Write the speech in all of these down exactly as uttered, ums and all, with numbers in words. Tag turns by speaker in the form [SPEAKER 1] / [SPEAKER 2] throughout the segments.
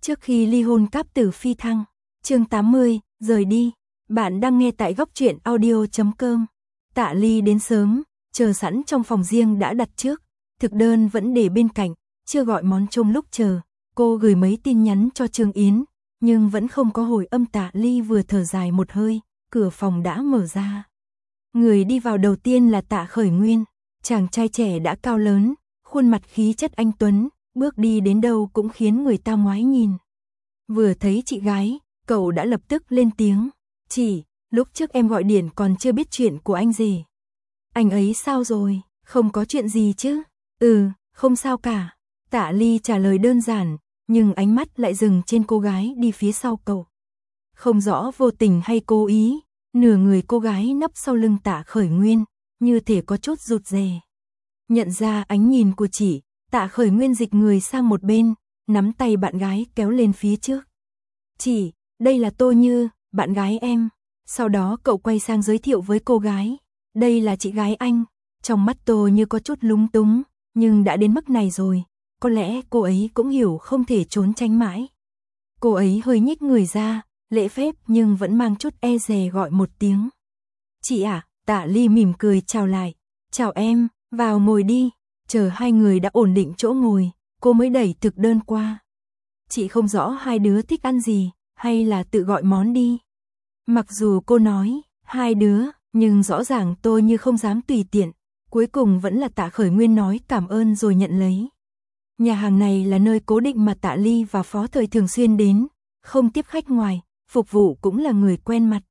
[SPEAKER 1] Trước khi ly hôn cáp tử phi thăng, chương tám mươi, rời đi. Bạn đang nghe tại góc truyện audio chấm com. Tạ Ly đến sớm, chờ sẵn trong phòng riêng đã đặt trước, thực đơn vẫn để bên cạnh, chưa gọi món trong lúc chờ. Cô gửi mấy tin nhắn cho Trương Yến, nhưng vẫn không có hồi âm. Tạ Ly vừa thở dài một hơi, cửa phòng đã mở ra. Người đi vào đầu tiên là Tạ Khởi Nguyên, chàng trai trẻ đã cao lớn, khuôn mặt khí chất anh tuấn, bước đi đến đâu cũng khiến người ta ngoái nhìn. Vừa thấy chị gái, cậu đã lập tức lên tiếng, "Chị, lúc trước em gọi điện còn chưa biết chuyện của anh gì. Anh ấy sao rồi, không có chuyện gì chứ?" "Ừ, không sao cả." Tạ Ly trả lời đơn giản, nhưng ánh mắt lại dừng trên cô gái đi phía sau cậu. Không rõ vô tình hay cố ý, nửa người cô gái nấp sau lưng Tạ Khởi Nguyên, như thể có chút rụt rè. Nhận ra ánh nhìn của chị, Tạ Khởi Nguyên dịch người sang một bên, nắm tay bạn gái kéo lên phía trước. "Chị, đây là Tô Như, bạn gái em." Sau đó cậu quay sang giới thiệu với cô gái, "Đây là chị gái anh." Trong mắt Tô Như có chút lúng túng, nhưng đã đến mức này rồi, có lẽ cô ấy cũng hiểu không thể trốn tránh mãi. Cô ấy hơi nhích người ra, lễ phép nhưng vẫn mang chút e dè gọi một tiếng. "Chị à?" Tạ Ly mỉm cười chào lại, "Chào em, vào ngồi đi." Chờ hai người đã ổn định chỗ ngồi, cô mới đẩy thực đơn qua. "Chị không rõ hai đứa thích ăn gì, hay là tự gọi món đi." Mặc dù cô nói, hai đứa, nhưng rõ ràng tôi như không dám tùy tiện. Cuối cùng vẫn là Tạ Khởi Nguyên nói cảm ơn rồi nhận lấy. Nhà hàng này là nơi cố định mà Tạ Ly và Phó Thời thường xuyên đến, không tiếp khách ngoài, phục vụ cũng là người quen mặt.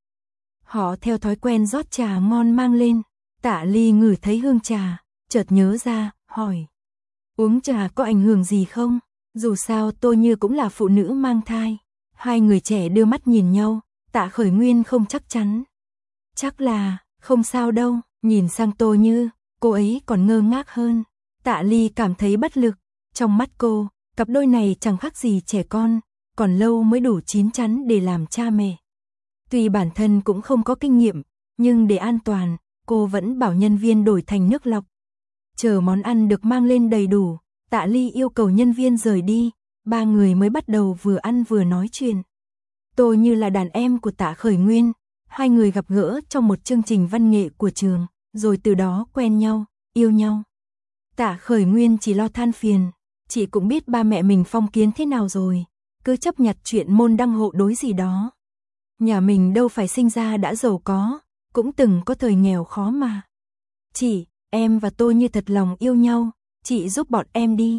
[SPEAKER 1] Họ theo thói quen rót trà ngon mang lên. Tạ Ly ngửi thấy hương trà, chợt nhớ ra, hỏi, "Uống trà có ảnh hưởng gì không?" Dù sao Tô Như cũng là phụ nữ mang thai. Hai người trẻ đưa mắt nhìn nhau, Tạ Khởi Nguyên không chắc chắn. "Chắc là, không sao đâu." Nhìn sang Tô Như, cô ấy còn ngơ ngác hơn. Tạ Ly cảm thấy bất lực. Trong mắt cô, cặp đôi này chẳng khác gì trẻ con, còn lâu mới đủ chín chắn để làm cha mẹ. Tuy bản thân cũng không có kinh nghiệm, nhưng để an toàn, cô vẫn bảo nhân viên đổi thành nước lọc. Chờ món ăn được mang lên đầy đủ, Tạ Ly yêu cầu nhân viên rời đi, ba người mới bắt đầu vừa ăn vừa nói chuyện. Tô Như là đàn em của Tạ Khởi Nguyên, hai người gặp gỡ trong một chương trình văn nghệ của trường, rồi từ đó quen nhau, yêu nhau. Tạ Khởi Nguyên chỉ lo than phiền, chị cũng biết ba mẹ mình phong kiến thế nào rồi, cứ chấp nhặt chuyện môn đăng hộ đối gì đó. Nhà mình đâu phải sinh ra đã giàu có, cũng từng có thời nghèo khó mà. "Chị, em và Tô Như thật lòng yêu nhau, chị giúp bọn em đi."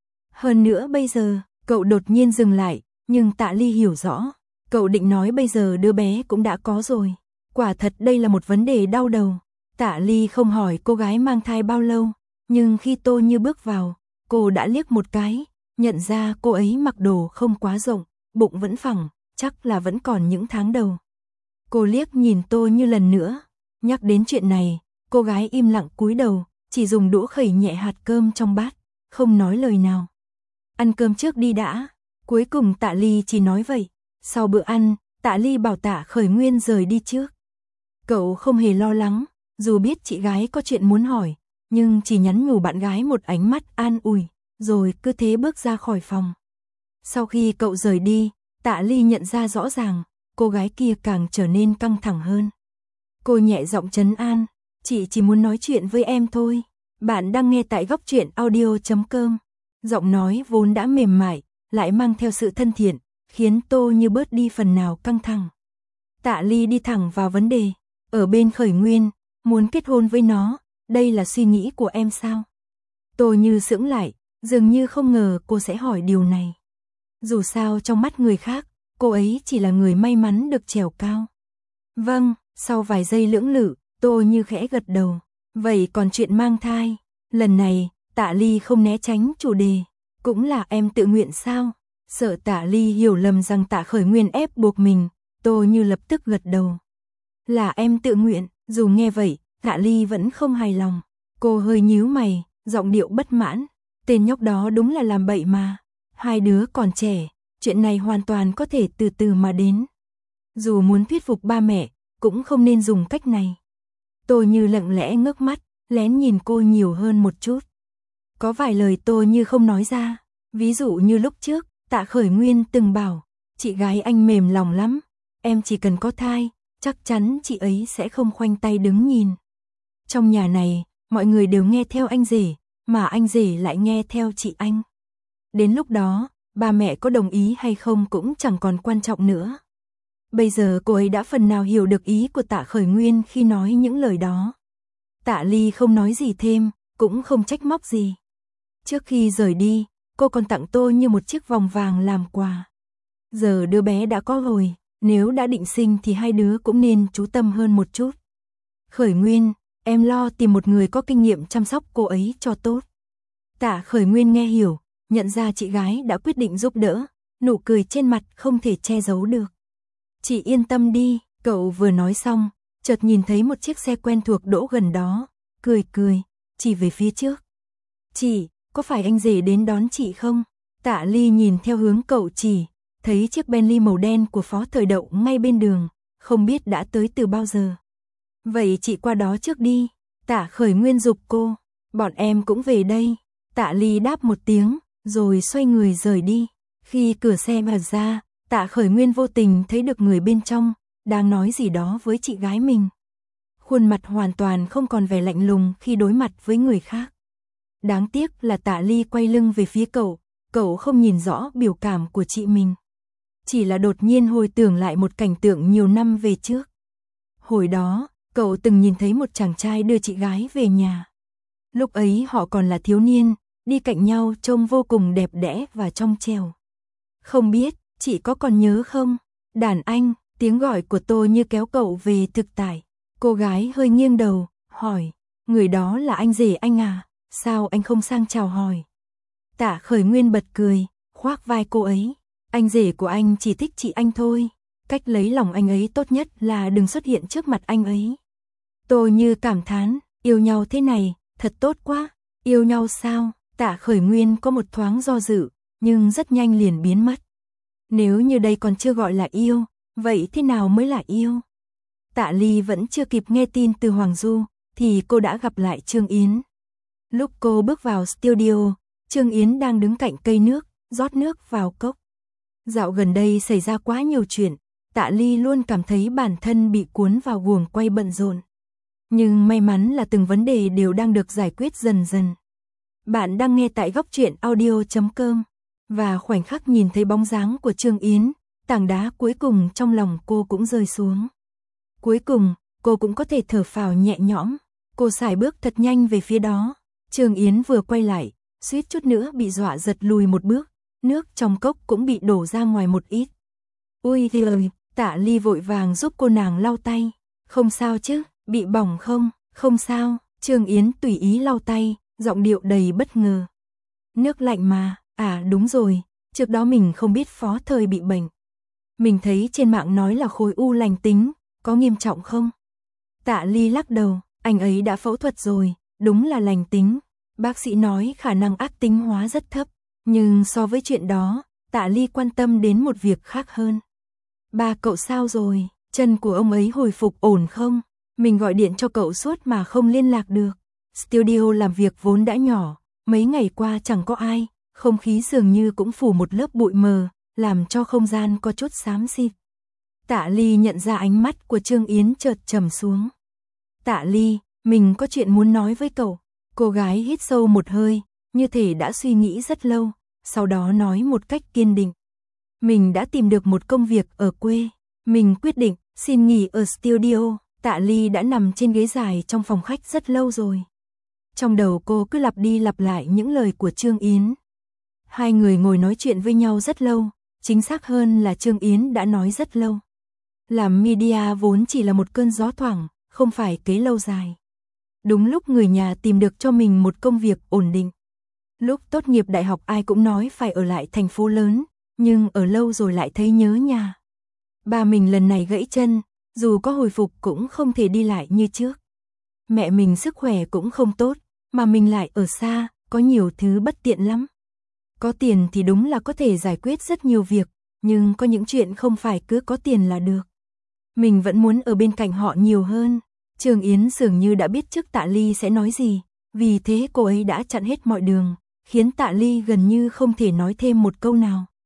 [SPEAKER 1] Hơn nữa bây giờ, cậu đột nhiên dừng lại, nhưng Tạ Ly hiểu rõ, cậu định nói bây giờ đứa bé cũng đã có rồi. Quả thật đây là một vấn đề đau đầu. Tạ Ly không hỏi cô gái mang thai bao lâu, nhưng khi Tô Như bước vào, cô đã liếc một cái, nhận ra cô ấy mặc đồ không quá rộng, bụng vẫn phẳng, chắc là vẫn còn những tháng đầu. Cô liếc nhìn Tô Như lần nữa, nhắc đến chuyện này, cô gái im lặng cúi đầu, chỉ dùng đũa khẩy nhẹ hạt cơm trong bát, không nói lời nào. "Ăn cơm trước đi đã." Cuối cùng Tạ Ly chỉ nói vậy. Sau bữa ăn, Tạ Ly bảo Tạ Khởi Nguyên rời đi trước. Cậu không hề lo lắng, dù biết chị gái có chuyện muốn hỏi, nhưng chỉ nhắn nhủ bạn gái một ánh mắt an ủi, rồi cứ thế bước ra khỏi phòng. Sau khi cậu rời đi, Tạ Ly nhận ra rõ ràng, cô gái kia càng trở nên căng thẳng hơn. Cô nhẹ giọng trấn an, "Chị chỉ muốn nói chuyện với em thôi." Bạn đang nghe tại góc truyện audio chấm com. Giọng nói vốn đã mềm mại, lại mang theo sự thân thiện, khiến Tô Như bớt đi phần nào căng thẳng. Tạ Ly đi thẳng vào vấn đề, "Ở bên Khởi Nguyên, muốn kết hôn với nó, đây là suy nghĩ của em sao?" Tô Như sững lại, dường như không ngờ cô sẽ hỏi điều này. Dù sao trong mắt người khác, cô ấy chỉ là người may mắn được trèo cao. "Vâng." Sau vài giây lưỡng lự, Tô Như khẽ gật đầu. "Vậy còn chuyện mang thai?" Lần này, Tạ Ly không né tránh chủ đề. "Cũng là em tự nguyện sao?" Sợ Tạ Ly hiểu lầm rằng Tạ Khởi Nguyên ép buộc mình, Tô Như lập tức gật đầu. "Là em tự nguyện." Dù nghe vậy, Tạ Ly vẫn không hài lòng. Cô hơi nhíu mày, giọng điệu bất mãn. "Tên nhóc đó đúng là làm bậy mà. Hai đứa còn trẻ, chuyện này hoàn toàn có thể từ từ mà đến. Dù muốn thuyết phục ba mẹ, cũng không nên dùng cách này." Tô Như lặng lẽ ngước mắt, lén nhìn cô nhiều hơn một chút. Có vài lời Tô Như không nói ra, ví dụ như lúc trước, Tạ Khởi Nguyên từng bảo, chị gái anh mềm lòng lắm, em chỉ cần có thai, chắc chắn chị ấy sẽ không khoanh tay đứng nhìn. Trong nhà này, mọi người đều nghe theo anh rể, mà anh rể lại nghe theo chị anh. Đến lúc đó, ba mẹ có đồng ý hay không cũng chẳng còn quan trọng nữa. Bây giờ cô ấy đã phần nào hiểu được ý của Tạ Khởi Nguyên khi nói những lời đó. Tạ Ly không nói gì thêm, cũng không trách móc gì. Trước khi rời đi, cô còn tặng tôi như một chiếc vòng vàng làm quà. Giờ đứa bé đã có rồi, nếu đã định sinh thì hai đứa cũng nên chú tâm hơn một chút. Khởi Nguyên, em lo tìm một người có kinh nghiệm chăm sóc cô ấy cho tốt. Tạ Khởi Nguyên nghe hiểu, nhận ra chị gái đã quyết định giúp đỡ, nụ cười trên mặt không thể che giấu được. Chị yên tâm đi, cậu vừa nói xong, chợt nhìn thấy một chiếc xe quen thuộc đỗ gần đó, cười cười, chỉ về phía trước. Chị, có phải anh rể đến đón chị không? Tạ Ly nhìn theo hướng cậu chỉ, thấy chiếc Bentley màu đen của Phó Thời đậu ngay bên đường, không biết đã tới từ bao giờ. Vậy chị qua đó trước đi, Tạ Khởi Nguyên giục cô, bọn em cũng về đây. Tạ Ly đáp một tiếng, rồi xoay người rời đi. Khi cửa xe mở ra, Tạ Khởi Nguyên vô tình thấy được người bên trong, đang nói gì đó với chị gái mình. Khuôn mặt hoàn toàn không còn vẻ lạnh lùng khi đối mặt với người khác. Đáng tiếc là Tạ Ly quay lưng về phía cậu, cậu không nhìn rõ biểu cảm của chị mình. Chỉ là đột nhiên hồi tưởng lại một cảnh tượng nhiều năm về trước. Hồi đó, cậu từng nhìn thấy một chàng trai đưa chị gái về nhà. Lúc ấy họ còn là thiếu niên, đi cạnh nhau trông vô cùng đẹp đẽ và trong trẻo. Không biết, chị có còn nhớ không? Đàn anh, tiếng gọi của tôi như kéo cậu về thực tại. Cô gái hơi nghiêng đầu, hỏi, người đó là anh rể anh à? Sao anh không sang chào hỏi? Tạ Khởi Nguyên bật cười, khoác vai cô ấy. Anh rể của anh chỉ thích chị anh thôi. Cách lấy lòng anh ấy tốt nhất là đừng xuất hiện trước mặt anh ấy. Tôi như cảm thán, yêu nhau thế này, thật tốt quá. Yêu nhau sao? Tạ Khởi Nguyên có một thoáng do dự, nhưng rất nhanh liền biến mất. Nếu như đây còn chưa gọi là yêu, vậy thế nào mới là yêu? Tạ Ly vẫn chưa kịp nghe tin từ Hoàng Du, thì cô đã gặp lại Trương Yến. Lúc cô bước vào studio, Trương Yến đang đứng cạnh cây nước, rót nước vào cốc. Dạo gần đây xảy ra quá nhiều chuyện, Tạ Ly luôn cảm thấy bản thân bị cuốn vào guồng quay bận rộn. Nhưng may mắn là từng vấn đề đều đang được giải quyết dần dần. Bạn đang nghe tại góc truyện audio chấm com, và khoảnh khắc nhìn thấy bóng dáng của Trương Yến, tảng đá cuối cùng trong lòng cô cũng rơi xuống. Cuối cùng, cô cũng có thể thở phào nhẹ nhõm, cô sải bước thật nhanh về phía đó. Trương Yến vừa quay lại, suýt chút nữa bị dọa giật lùi một bước, nước trong cốc cũng bị đổ ra ngoài một ít. Ui giời, Tạ Ly vội vàng giúp cô nàng lau tay. Không sao chứ, bị bỏng không? Không sao, Trương Yến tùy ý lau tay, giọng điệu đầy bất ngờ. Nước lạnh mà, à đúng rồi, trước đó mình không biết Phó Thời bị bệnh. Mình thấy trên mạng nói là khối u lành tính, có nghiêm trọng không? Tạ Ly lắc đầu, anh ấy đã phẫu thuật rồi, đúng là lành tính. Bác sĩ nói khả năng ác tính hóa rất thấp, nhưng so với chuyện đó, Tạ Ly quan tâm đến một việc khác hơn. Ba cậu sao rồi, chân của ông ấy hồi phục ổn không? Mình gọi điện cho cậu suốt mà không liên lạc được. Studio làm việc vốn đã nhỏ, mấy ngày qua chẳng có ai, không khí dường như cũng phủ một lớp bụi mờ, làm cho không gian có chút xám xịt. Tạ Ly nhận ra ánh mắt của Trương Yến chợt trầm xuống. Tạ Ly, mình có chuyện muốn nói với cậu. Cô gái hít sâu một hơi, như thể đã suy nghĩ rất lâu, sau đó nói một cách kiên định. Mình đã tìm được một công việc ở quê. Mình quyết định xin nghỉ ở studio. Tạ Ly đã nằm trên ghế dài trong phòng khách rất lâu rồi. Trong đầu cô cứ lặp đi lặp lại những lời của Trương Yến. Hai người ngồi nói chuyện với nhau rất lâu, chính xác hơn là Trương Yến đã nói rất lâu. Làm media vốn chỉ là một cơn gió thoảng, không phải kế lâu dài. Đúng lúc người nhà tìm được cho mình một công việc ổn định. Lúc tốt nghiệp đại học ai cũng nói phải ở lại thành phố lớn, nhưng ở lâu rồi lại thấy nhớ nhà. Ba mình lần này gãy chân, dù có hồi phục cũng không thể đi lại như trước. Mẹ mình sức khỏe cũng không tốt, mà mình lại ở xa, có nhiều thứ bất tiện lắm. Có tiền thì đúng là có thể giải quyết rất nhiều việc, nhưng có những chuyện không phải cứ có tiền là được. Mình vẫn muốn ở bên cạnh họ nhiều hơn. Trương Yến dường như đã biết trước Tạ Ly sẽ nói gì, vì thế cô ấy đã chặn hết mọi đường, khiến Tạ Ly gần như không thể nói thêm một câu nào.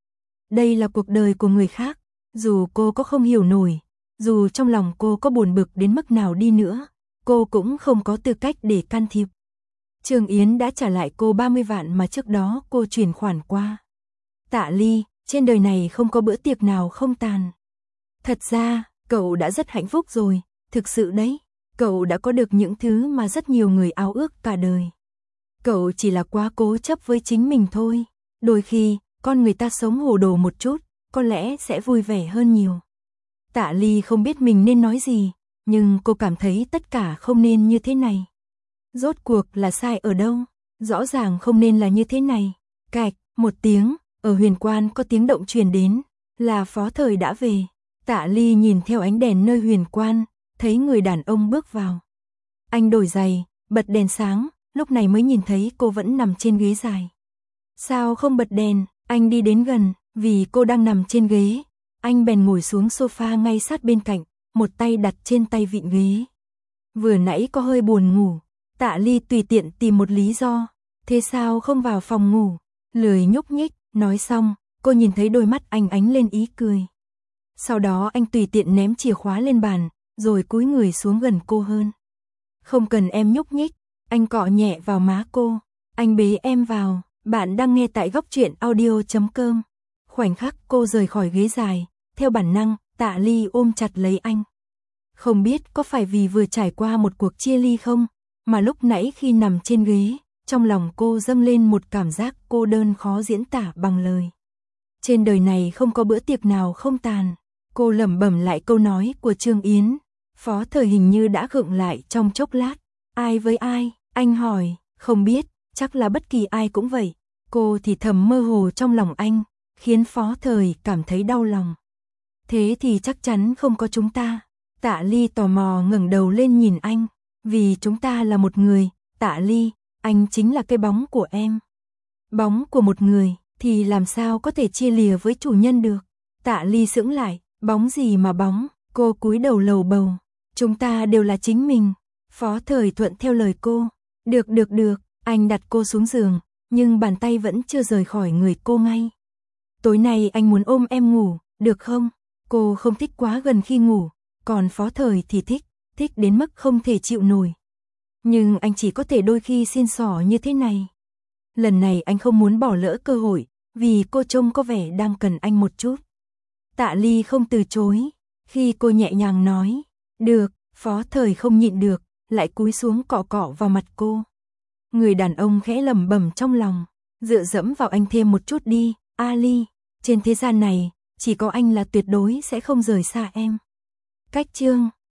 [SPEAKER 1] đây là cuộc đời của người khác, dù cô có không hiểu nổi, dù trong lòng cô có buồn bực đến mức nào đi nữa, cô cũng không có tư cách để can thiệp. Trương Yến đã trả lại cô ba mươi vạn mà trước đó cô chuyển khoản qua. Tạ Ly, trên đời này không có bữa tiệc nào không tàn. Thật ra, cậu đã rất hạnh phúc rồi, thực sự đấy, cậu đã có được những thứ mà rất nhiều người ao ước cả đời. Cậu chỉ là quá cố chấp với chính mình thôi, đôi khi, con người ta sống hồ đồ một chút, có lẽ sẽ vui vẻ hơn nhiều. Tạ Ly không biết mình nên nói gì, nhưng cô cảm thấy tất cả không nên như thế này. Rốt cuộc là sai ở đâu? Rõ ràng không nên là như thế này. Cạch, một tiếng, ở huyền quan có tiếng động truyền đến, là Phó Thời đã về. Tạ Ly nhìn theo ánh đèn nơi huyền quan, thấy người đàn ông bước vào. Anh đổi giày, bật đèn sáng, lúc này mới nhìn thấy cô vẫn nằm trên ghế dài. Sao không bật đèn? Anh đi đến gần, vì cô đang nằm trên ghế. Anh bèn ngồi xuống sofa ngay sát bên cạnh, một tay đặt trên tay vịn ghế. Vừa nãy có hơi buồn ngủ, Tạ Ly tùy tiện tìm một lý do. Thế sao không vào phòng ngủ? Lười nhúc nhích, nói xong, cô nhìn thấy đôi mắt anh ánh lên ý cười. Sau đó anh tùy tiện ném chìa khóa lên bàn, rồi cúi người xuống gần cô hơn. Không cần em nhúc nhích, anh cọ nhẹ vào má cô. Anh bế em vào, bạn đang nghe tại góc truyện audio chấm com. Khoảnh khắc cô rời khỏi ghế dài, theo bản năng, Tạ Ly ôm chặt lấy anh. Không biết có phải vì vừa trải qua một cuộc chia ly không, mà lúc nãy khi nằm trên ghế, trong lòng cô dâng lên một cảm giác cô đơn khó diễn tả bằng lời. Trên đời này không có bữa tiệc nào không tàn. Cô lẩm bẩm lại câu nói của Trương Yến. Phó Thời hình như đã gượng lại trong chốc lát. Ai với ai? Anh hỏi. Không biết, chắc là bất kỳ ai cũng vậy. Cô thì thầm mơ hồ trong lòng anh, khiến Phó Thời cảm thấy đau lòng. Thế thì chắc chắn không có chúng ta. Tạ Ly tò mò ngẩng đầu lên nhìn anh. Vì chúng ta là một người, Tạ Ly, anh chính là cái bóng của em. Bóng của một người, thì làm sao có thể chia lìa với chủ nhân được? Tạ Ly sững lại, bóng gì mà bóng? Cô cúi đầu lầu bầu. Chúng ta đều là chính mình. Phó Thời thuận theo lời cô. Được được được, anh đặt cô xuống giường, nhưng bàn tay vẫn chưa rời khỏi người cô ngay. Tối nay anh muốn ôm em ngủ, được không? Cô không thích quá gần khi ngủ, còn Phó Thời thì thích, thích đến mức không thể chịu nổi. Nhưng anh chỉ có thể đôi khi xin xỏ như thế này. Lần này anh không muốn bỏ lỡ cơ hội, vì cô trông có vẻ đang cần anh một chút. Tạ Ly không từ chối, khi cô nhẹ nhàng nói, được, Phó Thời không nhịn được, lại cúi xuống cọ cọ vào mặt cô. Người đàn ông khẽ lẩm bẩm trong lòng, dựa dẫm vào anh thêm một chút đi, Ali, trên thế gian này, chỉ có anh là tuyệt đối sẽ không rời xa em. Cách chương